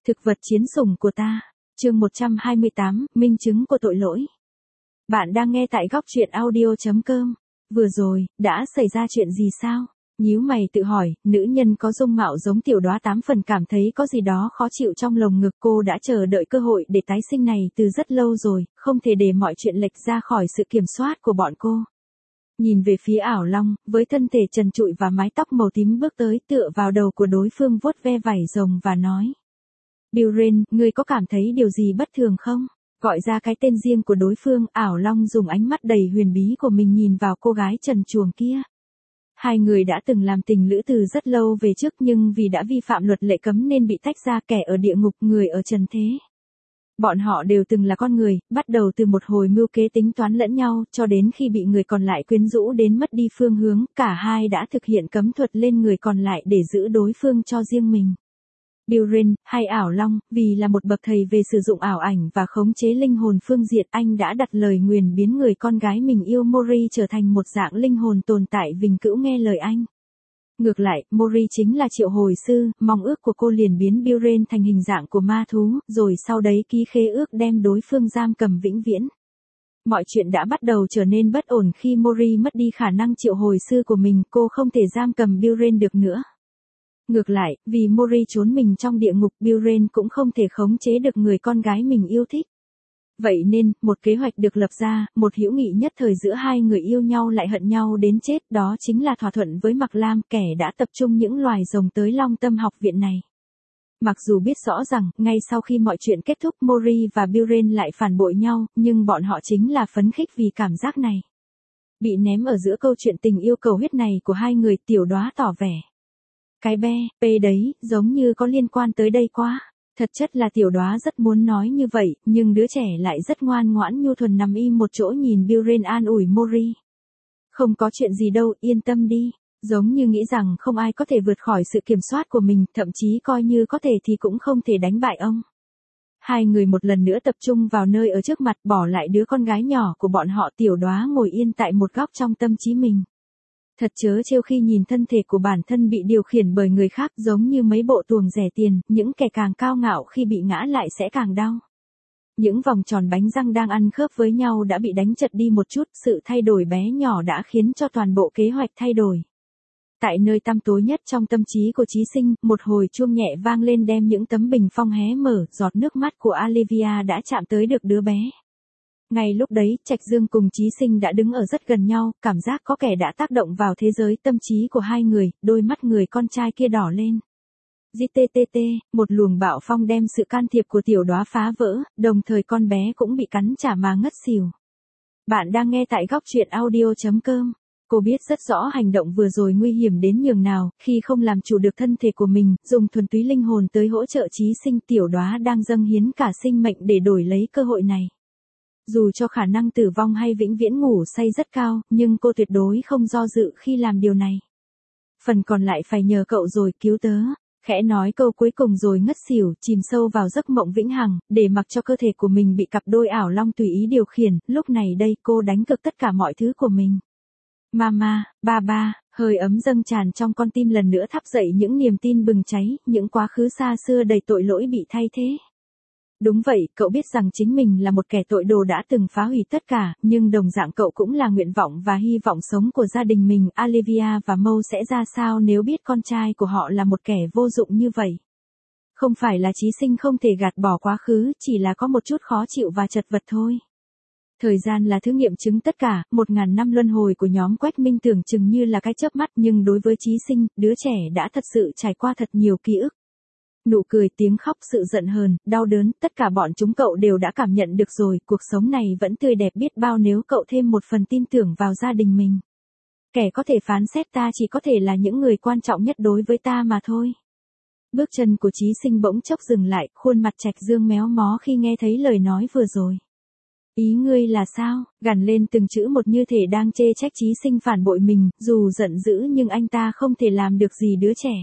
Thực vật chiến sủng của ta. Chương 128, minh chứng của tội lỗi. Bạn đang nghe tại góc truyện audio.com. Vừa rồi, đã xảy ra chuyện gì sao? Nhíu mày tự hỏi, nữ nhân có dung mạo giống Tiểu Đóa 8 phần cảm thấy có gì đó khó chịu trong lồng ngực. Cô đã chờ đợi cơ hội để tái sinh này từ rất lâu rồi, không thể để mọi chuyện lệch ra khỏi sự kiểm soát của bọn cô. Nhìn về phía ảo long, với thân thể trần trụi và mái tóc màu tím bước tới tựa vào đầu của đối phương vuốt ve vảy rồng và nói. Biren, ngươi có cảm thấy điều gì bất thường không? Gọi ra cái tên riêng của đối phương, ảo long dùng ánh mắt đầy huyền bí của mình nhìn vào cô gái trần truồng kia. Hai người đã từng làm tình lữ từ rất lâu về trước nhưng vì đã vi phạm luật lệ cấm nên bị tách ra, kẻ ở địa ngục, người ở trần thế. Bọn họ đều từng là con người, bắt đầu từ một hồi mưu kế tính toán lẫn nhau, cho đến khi bị người còn lại quyến rũ đến mất đi phương hướng, cả hai đã thực hiện cấm thuật lên người còn lại để giữ đối phương cho riêng mình. Biren, hay ảo long, vì là một bậc thầy về sử dụng ảo ảnh và khống chế linh hồn phương diện, anh đã đặt lời nguyền biến người con gái mình yêu Mori trở thành một dạng linh hồn tồn tại vĩnh cửu nghe lời anh. Ngược lại, Mori chính là triệu hồi sư, mong ước của cô liền biến Biren thành hình dạng của ma thú, rồi sau đấy ký khế ước đem đối phương giam cầm vĩnh viễn. Mọi chuyện đã bắt đầu trở nên bất ổn khi Mori mất đi khả năng triệu hồi sư của mình, cô không thể giam cầm Biren được nữa. Ngược lại, vì Mori trốn mình trong địa ngục, Biren cũng không thể khống chế được người con gái mình yêu thích. Vậy nên, một kế hoạch được lập ra, một hữu nghị nhất thời giữa hai người yêu nhau lại hận nhau đến chết, đó chính là thỏa thuận với Mạc Lam, kẻ đã tập trung những loài rồng tới Long Tâm học viện này. Mặc dù biết rõ rằng, ngay sau khi mọi chuyện kết thúc Mori và Biren lại phản bội nhau, nhưng bọn họ chính là phấn khích vì cảm giác này. Bị ném ở giữa câu chuyện tình yêu cầu huyết này của hai người, Tiểu Đóa tỏ vẻ. Cái bé đấy, giống như có liên quan tới đây quá. Thật chất là Tiểu Đóa rất muốn nói như vậy, nhưng đứa trẻ lại rất ngoan ngoãn nhu thuần nằm im một chỗ nhìn Biren an ủi Mori. Không có chuyện gì đâu, yên tâm đi. Giống như nghĩ rằng không ai có thể vượt khỏi sự kiểm soát của mình, thậm chí coi như có thể thì cũng không thể đánh bại ông. Hai người một lần nữa tập trung vào nơi ở trước mặt, bỏ lại đứa con gái nhỏ của bọn họ. Tiểu Đóa ngồi yên tại một góc trong tâm trí mình. Thật chớ trêu khi nhìn thân thể của bản thân bị điều khiển bởi người khác, giống như mấy bộ tuồng rẻ tiền, những kẻ càng cao ngạo khi bị ngã lại sẽ càng đau. Những vòng tròn bánh răng đang ăn khớp với nhau đã bị đánh chật đi một chút, sự thay đổi bé nhỏ đã khiến cho toàn bộ kế hoạch thay đổi. Tại nơi tăm tối nhất trong tâm trí của Chí Sinh, một hồi chuông nhẹ vang lên đem những tấm bình phong hé mở, giọt nước mắt của Olivia đã chạm tới được đứa bé. Ngay lúc đấy, Trạch Dương cùng Chí Sinh đã đứng ở rất gần nhau, cảm giác có kẻ đã tác động vào thế giới tâm trí của hai người, đôi mắt người con trai kia đỏ lên. GTTT, một luồng bạo phong đem sự can thiệp của Tiểu Đóa phá vỡ, đồng thời con bé cũng bị cắn trả mà ngất xỉu. Bạn đang nghe tại góc truyện audio.com. Cô biết rất rõ hành động vừa rồi nguy hiểm đến nhường nào, khi không làm chủ được thân thể của mình, dùng thuần túy linh hồn tới hỗ trợ Chí Sinh. Tiểu Đóa đang dâng hiến cả sinh mệnh để đổi lấy cơ hội này. Dù cho khả năng tử vong hay vĩnh viễn ngủ say rất cao, nhưng cô tuyệt đối không do dự khi làm điều này. Phần còn lại phải nhờ cậu rồi, cứu tớ. Khẽ nói câu cuối cùng rồi ngất xỉu, chìm sâu vào giấc mộng vĩnh hằng, để mặc cho cơ thể của mình bị cặp đôi ảo long tùy ý điều khiển. Lúc này đây cô đánh cực tất cả mọi thứ của mình. Mama, Baba, hơi ấm dâng tràn trong con tim lần nữa thắp dậy những niềm tin bừng cháy, những quá khứ xa xưa đầy tội lỗi bị thay thế. Đúng vậy, cậu biết rằng chính mình là một kẻ tội đồ đã từng phá hủy tất cả, nhưng đồng dạng cậu cũng là nguyện vọng và hy vọng sống của gia đình mình. Olivia và Mo sẽ ra sao nếu biết con trai của họ là một kẻ vô dụng như vậy? Không phải là Chí Sinh không thể gạt bỏ quá khứ, chỉ là có một chút khó chịu và chật vật thôi. Thời gian là thứ nghiệm chứng tất cả, 1000 năm luân hồi của nhóm Quách Minh tưởng chừng như là cái chớp mắt, nhưng đối với Chí Sinh, đứa trẻ đã thật sự trải qua thật nhiều ký ức. Nụ cười, tiếng khóc, sự giận hờn, đau đớn, tất cả bọn chúng cậu đều đã cảm nhận được rồi, cuộc sống này vẫn tươi đẹp biết bao nếu cậu thêm một phần tin tưởng vào gia đình mình. Kẻ có thể phán xét ta chỉ có thể là những người quan trọng nhất đối với ta mà thôi. Bước chân của Chí Sinh bỗng chốc dừng lại, khuôn mặt Trạch Dương méo mó khi nghe thấy lời nói vừa rồi. Ý ngươi là sao? Gằn lên từng chữ một như thể đang chê trách Chí Sinh phản bội mình, dù giận dữ nhưng anh ta không thể làm được gì đứa trẻ.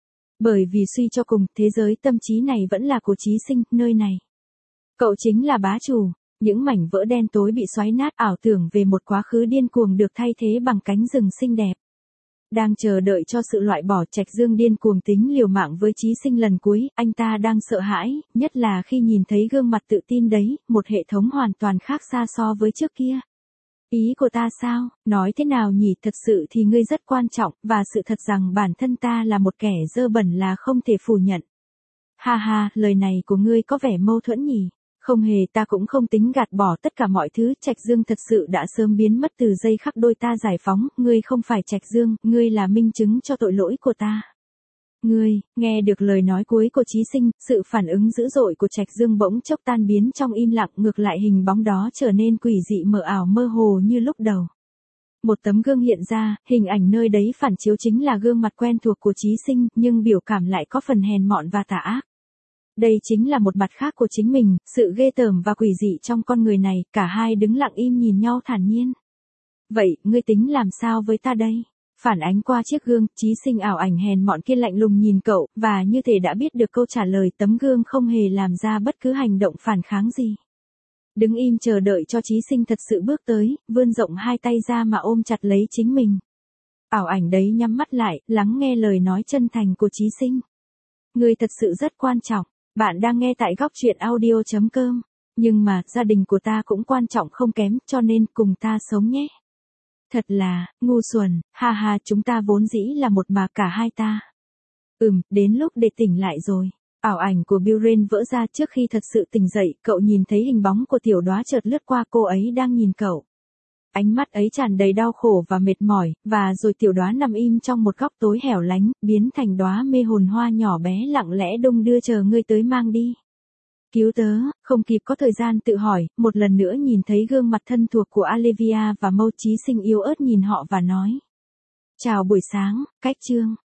Bởi vì suy cho cùng, thế giới tâm trí này vẫn là của Chí Sinh, nơi này. Cậu chính là bá chủ, những mảnh vỡ đen tối bị xoáy nát, ảo tưởng về một quá khứ điên cuồng được thay thế bằng cánh rừng xinh đẹp. Đang chờ đợi cho sự loại bỏ, Trạch Dương điên cuồng tính liều mạng với Chí Sinh lần cuối, anh ta đang sợ hãi, nhất là khi nhìn thấy gương mặt tự tin đấy, một hệ thống hoàn toàn khác xa so với trước kia. Ý của ta sao, nói thế nào nhỉ, thật sự thì ngươi rất quan trọng, và sự thật rằng bản thân ta là một kẻ dơ bẩn là không thể phủ nhận. Ha ha, lời này của ngươi có vẻ mâu thuẫn nhỉ. Không hề, ta cũng không tính gạt bỏ tất cả mọi thứ, Trạch Dương thật sự đã sớm biến mất từ giây khắc đôi ta giải phóng, ngươi không phải Trạch Dương, ngươi là minh chứng cho tội lỗi của ta. Ngươi, nghe được lời nói cuối của Chí Sinh, sự phản ứng dữ dội của Trạch Dương bỗng chốc tan biến trong im lặng, ngược lại hình bóng đó trở nên quỷ dị mờ ảo mơ hồ như lúc đầu. Một tấm gương hiện ra, hình ảnh nơi đấy phản chiếu chính là gương mặt quen thuộc của Chí Sinh, nhưng biểu cảm lại có phần hèn mọn và tà ác. Đây chính là một mặt khác của chính mình, sự ghê tởm và quỷ dị trong con người này, cả hai đứng lặng im nhìn nhau thản nhiên. Vậy, ngươi tính làm sao với ta đây? Phản ánh qua chiếc gương, Chí Sinh ảo ảnh hèn mọn kia lạnh lùng nhìn cậu, và như thể đã biết được câu trả lời, tấm gương không hề làm ra bất cứ hành động phản kháng gì. Đứng im chờ đợi cho Chí Sinh thật sự bước tới, vươn rộng hai tay ra mà ôm chặt lấy chính mình. Ảo ảnh đấy nhắm mắt lại, lắng nghe lời nói chân thành của Chí Sinh. Ngươi thật sự rất quan trọng. Bạn đang nghe tại góc truyện audio.com. Nhưng mà, gia đình của ta cũng quan trọng không kém, cho nên cùng ta sống nhé. Thật là, ngu xuẩn, ha ha, chúng ta vốn dĩ là một mà cả hai ta. Đến lúc để tỉnh lại rồi. Ảo ảnh của Biren vỡ ra trước khi thật sự tỉnh dậy, cậu nhìn thấy hình bóng của tiểu đóa chợt lướt qua, cô ấy đang nhìn cậu. Ánh mắt ấy tràn đầy đau khổ và mệt mỏi, và rồi tiểu đóa nằm im trong một góc tối hẻo lánh, biến thành đóa mê hồn hoa nhỏ bé lặng lẽ đung đưa chờ ngươi tới mang đi. Cứu tớ, không kịp có thời gian tự hỏi, một lần nữa nhìn thấy gương mặt thân thuộc của Olivia và Mâu, Chí Sinh yếu ớt nhìn họ và nói. Chào buổi sáng, cách chương.